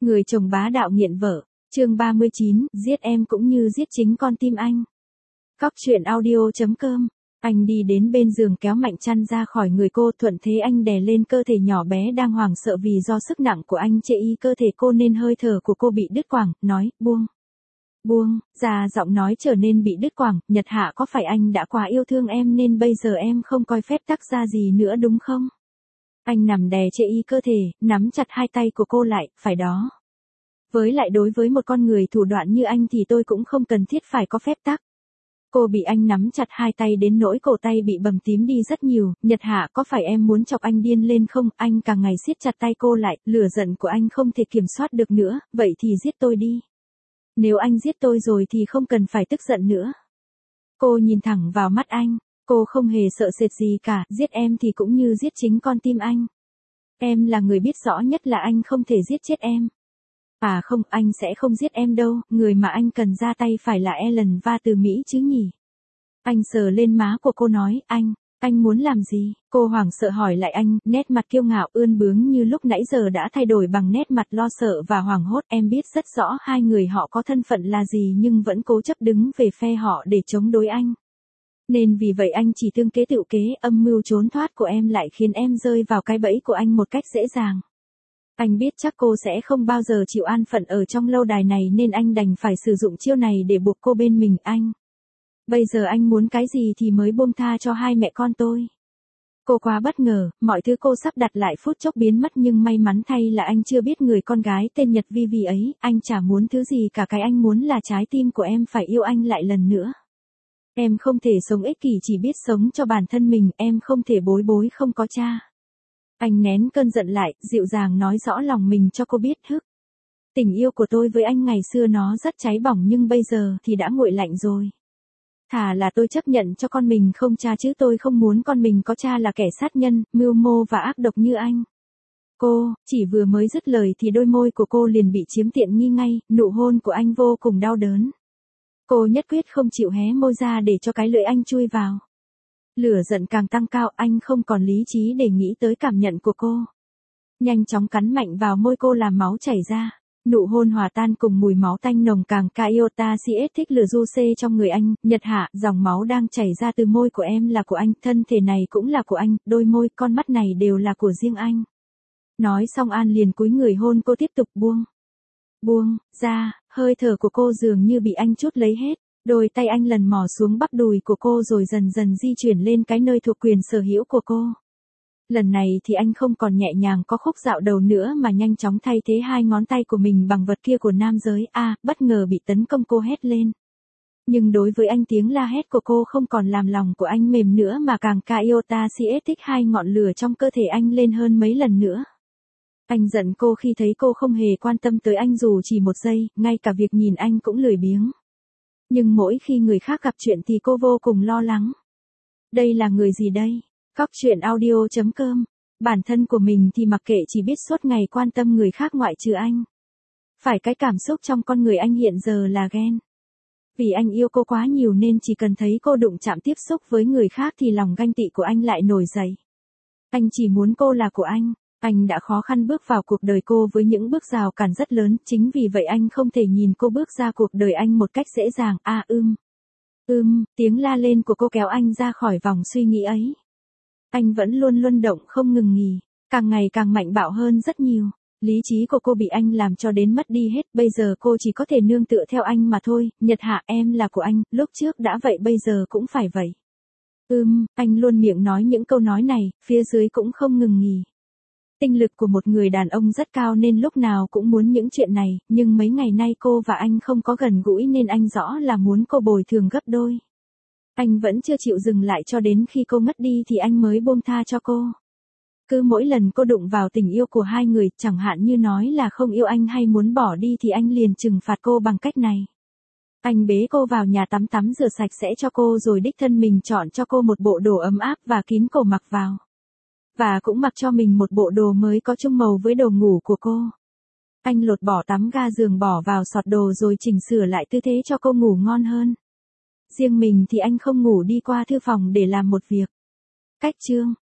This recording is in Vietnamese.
Người chồng bá đạo nghiện vợ, chương 39, giết em cũng như giết chính con tim anh. Cóc truyện audio.com. Anh đi đến bên giường kéo mạnh chăn ra khỏi người cô, thuận thế anh đè lên cơ thể nhỏ bé đang hoảng sợ vì do sức nặng của anh chê y cơ thể cô nên hơi thở của cô bị đứt quãng, nói, buông. Buông, ra giọng nói trở nên bị đứt quãng, Nhật Hạ có phải anh đã quá yêu thương em nên bây giờ em không coi phép tắc ra gì nữa đúng không? Anh nằm đè chê y cơ thể, nắm chặt hai tay của cô lại, phải đó. Với lại đối với một con người thủ đoạn như anh thì tôi cũng không cần thiết phải có phép tắc. Cô bị anh nắm chặt hai tay đến nỗi cổ tay bị bầm tím đi rất nhiều, Nhật Hạ có phải em muốn chọc anh điên lên không? Anh càng ngày siết chặt tay cô lại, lửa giận của anh không thể kiểm soát được nữa, vậy thì giết tôi đi. Nếu anh giết tôi rồi thì không cần phải tức giận nữa. Cô nhìn thẳng vào mắt anh, cô không hề sợ sệt gì cả, giết em thì cũng như giết chính con tim anh. Em là người biết rõ nhất là anh không thể giết chết em. À không, anh sẽ không giết em đâu, người mà anh cần ra tay phải là Ellen Va từ Mỹ chứ nhỉ? Anh sờ lên má của cô nói, anh muốn làm gì? Cô hoảng sợ hỏi lại anh, nét mặt kiêu ngạo ươn bướng như lúc nãy giờ đã thay đổi bằng nét mặt lo sợ và hoảng hốt. Em biết rất rõ hai người họ có thân phận là gì nhưng vẫn cố chấp đứng về phe họ để chống đối anh. Nên vì vậy anh chỉ tương kế tựu kế, âm mưu trốn thoát của em lại khiến em rơi vào cái bẫy của anh một cách dễ dàng. Anh biết chắc cô sẽ không bao giờ chịu an phận ở trong lâu đài này nên anh đành phải sử dụng chiêu này để buộc cô bên mình anh. Bây giờ anh muốn cái gì thì mới buông tha cho hai mẹ con tôi. Cô quá bất ngờ, mọi thứ cô sắp đặt lại phút chốc biến mất nhưng may mắn thay là anh chưa biết người con gái tên Nhật Vi Vi ấy, anh chả muốn thứ gì cả, cái anh muốn là trái tim của em phải yêu anh lại lần nữa. Em không thể sống ích kỷ chỉ biết sống cho bản thân mình, em không thể bối bối không có cha. Anh nén cơn giận lại, dịu dàng nói rõ lòng mình cho cô biết. Tình yêu của tôi với anh ngày xưa nó rất cháy bỏng nhưng bây giờ thì đã nguội lạnh rồi. Thà là tôi chấp nhận cho con mình không cha chứ tôi không muốn con mình có cha là kẻ sát nhân, mưu mô và ác độc như anh. Cô, chỉ vừa mới dứt lời thì đôi môi của cô liền bị chiếm tiện nghi ngay, nụ hôn của anh vô cùng đau đớn. Cô nhất quyết không chịu hé môi ra để cho cái lưỡi anh chui vào. Lửa giận càng tăng cao, anh không còn lý trí để nghĩ tới cảm nhận của cô. Nhanh chóng cắn mạnh vào môi cô làm máu chảy ra. Nụ hôn hòa tan cùng mùi máu tanh nồng càng Kaiota CS thích lửa du xê trong người anh. Nhật Hạ, dòng máu đang chảy ra từ môi của em là của anh, thân thể này cũng là của anh, đôi môi, con mắt này đều là của riêng anh. Nói xong An liền cúi người hôn cô tiếp tục buông ra, hơi thở của cô dường như bị anh trút lấy hết. Đôi tay anh lần mò xuống bắp đùi của cô rồi dần dần di chuyển lên cái nơi thuộc quyền sở hữu của cô. Lần này thì anh không còn nhẹ nhàng có khúc dạo đầu nữa mà nhanh chóng thay thế hai ngón tay của mình bằng vật kia của nam giới. Bất ngờ bị tấn công cô hét lên. Nhưng đối với anh tiếng la hét của cô không còn làm lòng của anh mềm nữa mà càng Kaiota CS thích hai ngọn lửa trong cơ thể anh lên hơn mấy lần nữa. Anh giận cô khi thấy cô không hề quan tâm tới anh dù chỉ một giây, ngay cả việc nhìn anh cũng lười biếng. Nhưng mỗi khi người khác gặp chuyện thì cô vô cùng lo lắng. Đây là người gì đây? Cóc truyện audio.com. Bản thân của mình thì mặc kệ, chỉ biết suốt ngày quan tâm người khác ngoại trừ anh. Phải cái cảm xúc trong con người anh hiện giờ là ghen. Vì anh yêu cô quá nhiều nên chỉ cần thấy cô đụng chạm tiếp xúc với người khác thì lòng ganh tị của anh lại nổi dậy. Anh chỉ muốn cô là của anh. Anh đã khó khăn bước vào cuộc đời cô với những bước rào cản rất lớn, chính vì vậy anh không thể nhìn cô bước ra cuộc đời anh một cách dễ dàng. Tiếng la lên của cô kéo anh ra khỏi vòng suy nghĩ ấy. Anh vẫn luôn luân động không ngừng nghỉ, càng ngày càng mạnh bạo hơn rất nhiều. Lý trí của cô bị anh làm cho đến mất đi hết, bây giờ cô chỉ có thể nương tựa theo anh mà thôi. Nhật Hạ, em là của anh, lúc trước đã vậy bây giờ cũng phải vậy. Anh luôn miệng nói những câu nói này, phía dưới cũng không ngừng nghỉ. Tinh lực của một người đàn ông rất cao nên lúc nào cũng muốn những chuyện này, nhưng mấy ngày nay cô và anh không có gần gũi nên anh rõ là muốn cô bồi thường gấp đôi. Anh vẫn chưa chịu dừng lại cho đến khi cô mất đi thì anh mới buông tha cho cô. Cứ mỗi lần cô đụng vào tình yêu của hai người, chẳng hạn như nói là không yêu anh hay muốn bỏ đi thì anh liền trừng phạt cô bằng cách này. Anh bế cô vào nhà tắm rửa sạch sẽ cho cô rồi đích thân mình chọn cho cô một bộ đồ ấm áp và kín cổ mặc vào. Và cũng mặc cho mình một bộ đồ mới có chung màu với đồ ngủ của cô. Anh lột bỏ tắm ga giường bỏ vào xọt đồ rồi chỉnh sửa lại tư thế cho cô ngủ ngon hơn. Riêng mình thì anh không ngủ, đi qua thư phòng để làm một việc. Cách chương